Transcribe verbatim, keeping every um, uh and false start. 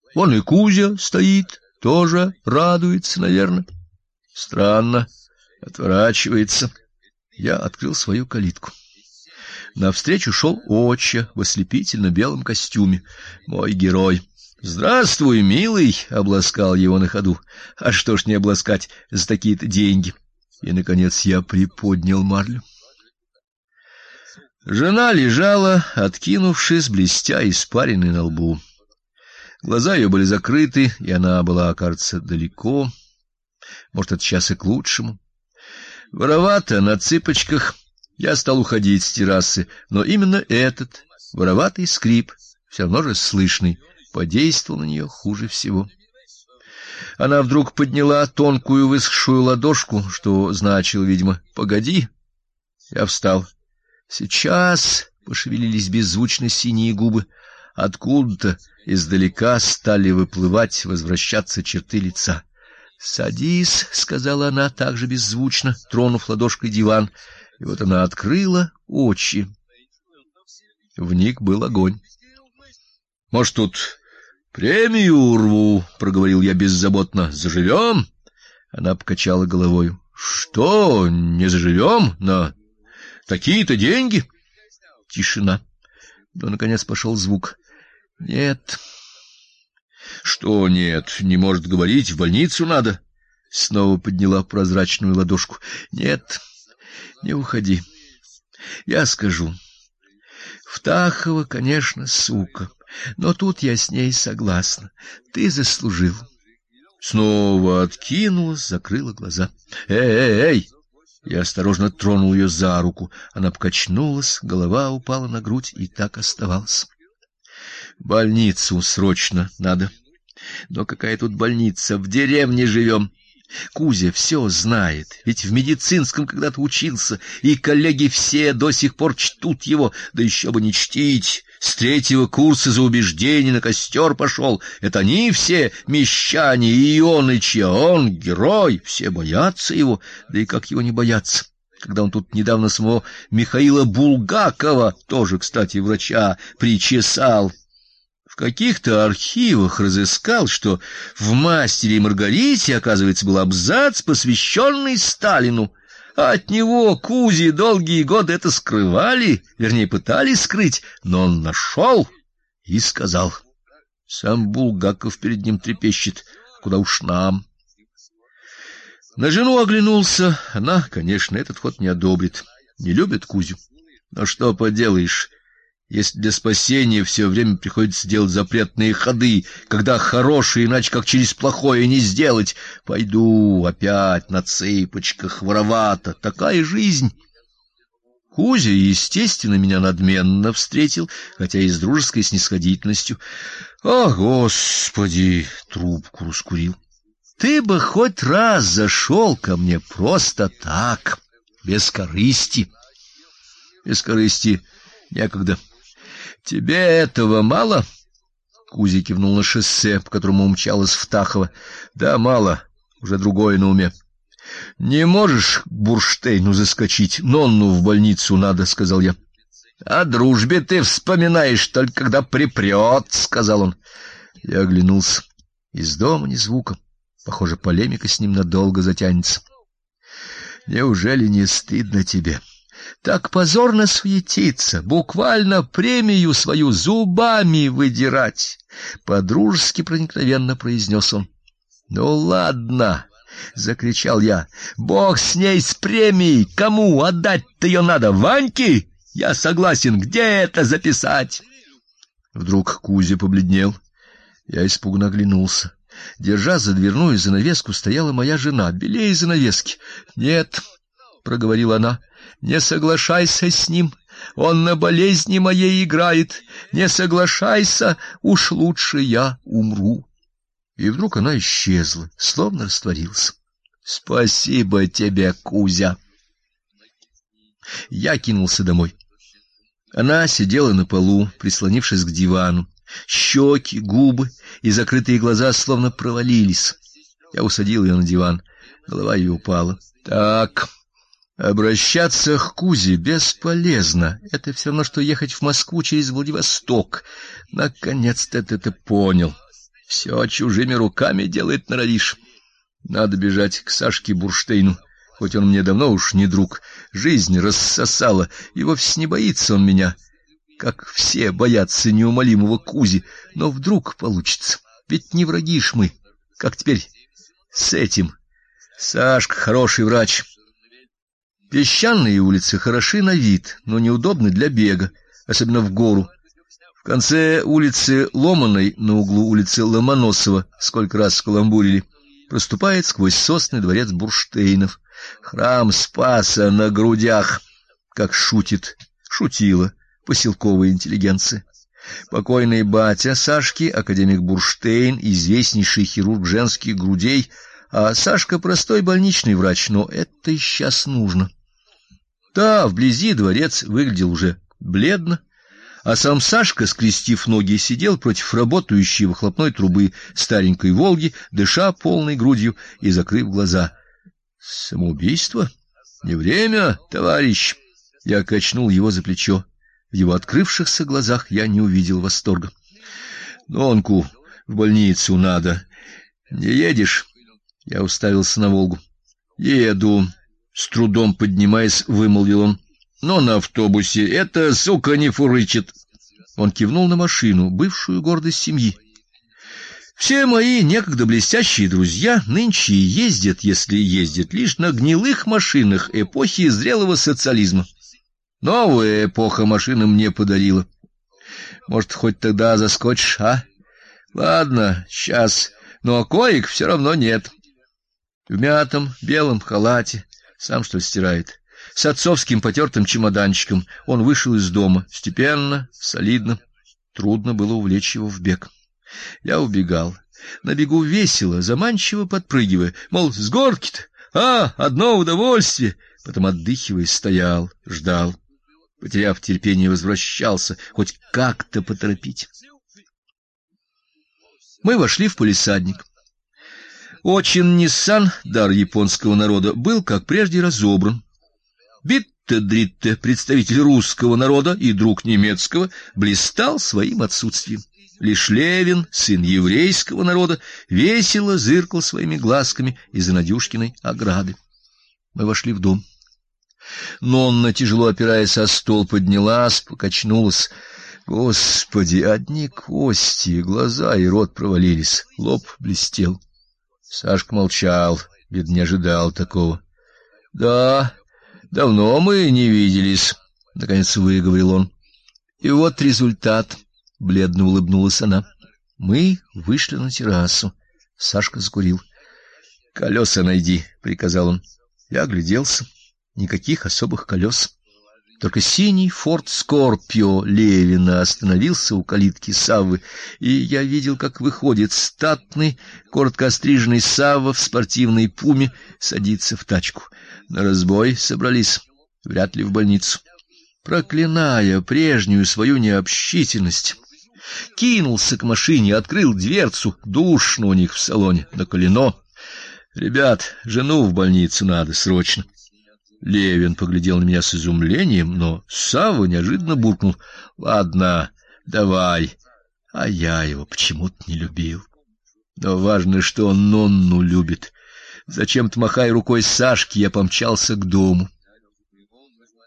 Вон и Кузя стоит, тоже радуется, наверное. Странно, отворачивается. Я открыл свою калитку. Навстречу шел отча в ослепительно белом костюме, мой герой. «Здравствуй, милый!» — обласкал его на ходу. А что ж не обласкать за такие-то деньги? И, наконец, я приподнял марлю. Жена лежала, откинувшись, блестя испаренной на лбу. Глаза ее были закрыты, и она была, кажется, далеко. Может, это сейчас и к лучшему. Воровато, на цыпочках, я стал уходить с террасы, но именно этот вороватый скрип, все равно же слышный, подействовал на нее хуже всего. Она вдруг подняла тонкую высохшую ладошку, что значило, видимо, «погоди». Я встал. Сейчас пошевелились беззвучно синие губы. Откуда-то издалека стали выплывать, возвращаться черты лица. «Садись», — сказала она также беззвучно, тронув ладошкой диван. И вот она открыла очи. В них был огонь. «Может, тут премию урву?» — проговорил я беззаботно. «Заживем?» Она покачала головою. «Что, не заживем? На такие-то деньги?» Тишина. Но, наконец, пошел звук. «Нет». «Что нет? Не может говорить, в больницу надо?» Снова подняла прозрачную ладошку. «Нет, не уходи. Я скажу. Втахова, конечно, сука, но тут я с ней согласна. Ты заслужил». Снова откинулась, закрыла глаза. «Эй-эй-эй!» Я осторожно тронул ее за руку. Она покачнулась, голова упала на грудь и так оставалась. «В больницу срочно надо». «Но какая тут больница? В деревне живем. Кузя все знает, ведь в медицинском когда-то учился, и коллеги все до сих пор чтут его, да еще бы не чтить. С третьего курса за убеждение на костер пошел. Это они все мещане и Ионычи, а он герой. Все боятся его, да и как его не бояться, когда он тут недавно самого Михаила Булгакова, тоже, кстати, врача, причесал. В каких-то архивах разыскал, что в «Мастере и Маргарите», оказывается, был абзац, посвященный Сталину. А от него Кузи долгие годы это скрывали, вернее, пытались скрыть, но он нашел и сказал. Сам Булгаков перед ним трепещет, куда уж нам. На жену оглянулся. Она, конечно, этот ход не одобрит, не любит Кузю. Но что поделаешь, если для спасения все время приходится делать запретные ходы, когда хорошее иначе как через плохое не сделать. Пойду опять на цыпочках, воровато. Такая жизнь. Кузя, естественно, меня надменно встретил, хотя и с дружеской снисходительностью. О, Господи! Трубку раскурил. Ты бы хоть раз зашел ко мне просто так, без корысти. Без корысти некогда. Тебе этого мало? Кузя кивнул на шоссе, по которому умчалась Втахова. Да, мало, уже другое на уме. Не можешь к Бурштейну заскочить? Нонну в больницу надо, сказал я. О дружбе ты вспоминаешь только когда припрет, сказал он. Я оглянулся. Из дома ни звука. Похоже, полемика с ним надолго затянется. Неужели не стыдно тебе? Так позорно суетиться, буквально премию свою зубами выдирать, по-дружески проникновенно произнес он. Ну ладно, закричал я. Бог с ней, с премией. Кому отдать-то ее надо? Ваньке? Я согласен. Где это записать? Вдруг Кузя побледнел. Я испуганно оглянулся. Держа за дверную занавеску, стояла моя жена, белее занавески. Нет, проговорила она. Не соглашайся с ним, он на болезни моей играет. Не соглашайся, уж лучше я умру. И вдруг она исчезла, словно растворилась. Спасибо тебе, Кузя. Я кинулся домой. Она сидела на полу, прислонившись к дивану. Щеки, губы и закрытые глаза словно провалились. Я усадил ее на диван. Голова ее упала. Так, обращаться к Кузе бесполезно. Это все равно, что ехать в Москву через Владивосток. Наконец-то ты это понял. Все чужими руками делает норовишь. Надо бежать к Сашке Бурштейну, хоть он мне давно уж не друг. Жизнь рассосала, и вовсе не боится он меня, как все боятся неумолимого Кузи, но вдруг получится. Ведь не враги ж мы. Как теперь с этим? Сашка хороший врач. Песчаные улицы хороши на вид, но неудобны для бега, особенно в гору. В конце улицы Ломаной, на углу улицы Ломоносова, сколько раз скаламбурили, проступает сквозь сосны дворец Бурштейнов, храм Спаса на грудях, как шутит, шутила поселковая интеллигенция. Покойный батя Сашки, академик Бурштейн, известнейший хирург женских грудей, а Сашка простой больничный врач, но это и сейчас нужно. Да, вблизи дворец выглядел уже бледно, а сам Сашка, скрестив ноги, сидел против работающей выхлопной трубы старенькой Волги, дыша полной грудью и закрыв глаза. Самоубийство? Не время, товарищ. Я качнул его за плечо. В его открывшихся глазах я не увидел восторга. Нонку в больницу надо. Не едешь? Я уставился на Волгу. Еду, с трудом поднимаясь, вымолвил он. Но на автобусе эта сука не фурычит. Он кивнул на машину, бывшую гордость семьи. Все мои некогда блестящие друзья нынче ездят, если ездят, лишь на гнилых машинах эпохи зрелого социализма. Новая эпоха машины мне подарила. Может, хоть тогда заскочишь, а? Ладно, сейчас, но коек все равно нет. В мятом белом халате, сам что ли стирает, с отцовским потертым чемоданчиком он вышел из дома, степенно, солидно. Трудно было увлечь его в бег. Я убегал. На бегу весело, заманчиво подпрыгивая, мол, с горки-то, а, одно удовольствие. Потом, отдыхиваясь, стоял, ждал. Потеряв терпение, возвращался, хоть как-то поторопить. Мы вошли в палисадник. Очин-Ниссан, дар японского народа, был, как прежде, разобран. Битте-Дритте, представитель русского народа и друг немецкого, блистал своим отсутствием. Лишь Левин, сын еврейского народа, весело зыркал своими глазками из-за Надюшкиной ограды. Мы вошли в дом. Нонна, тяжело опираясь о стол, поднялась, покачнулась. Господи, одни кости, глаза и рот провалились, лоб блестел. Сашка молчал, видно, не ожидал такого. — Да, давно мы не виделись, — наконец выговорил он. И вот результат, — бледно улыбнулась она. Мы вышли на террасу. Сашка закурил. — Колеса найди, — приказал он. Я огляделся. Никаких особых колес. Только синий Форд Скорпио Левина остановился у калитки Саввы, и я видел, как выходит статный, коротко остриженный Савва в спортивной пуме, садится в тачку. На разбой собрались, вряд ли в больницу. Проклиная прежнюю свою необщительность, кинулся к машине, открыл дверцу, душно у них в салоне, наколено. Ребят, жену в больницу надо срочно. Левин поглядел на меня с изумлением, но Савва неожиданно буркнул: "Ладно, давай". А я его почему-то не любил. Но важно, что он Нонну любит. Зачем-то, махая рукой Сашке, я помчался к дому.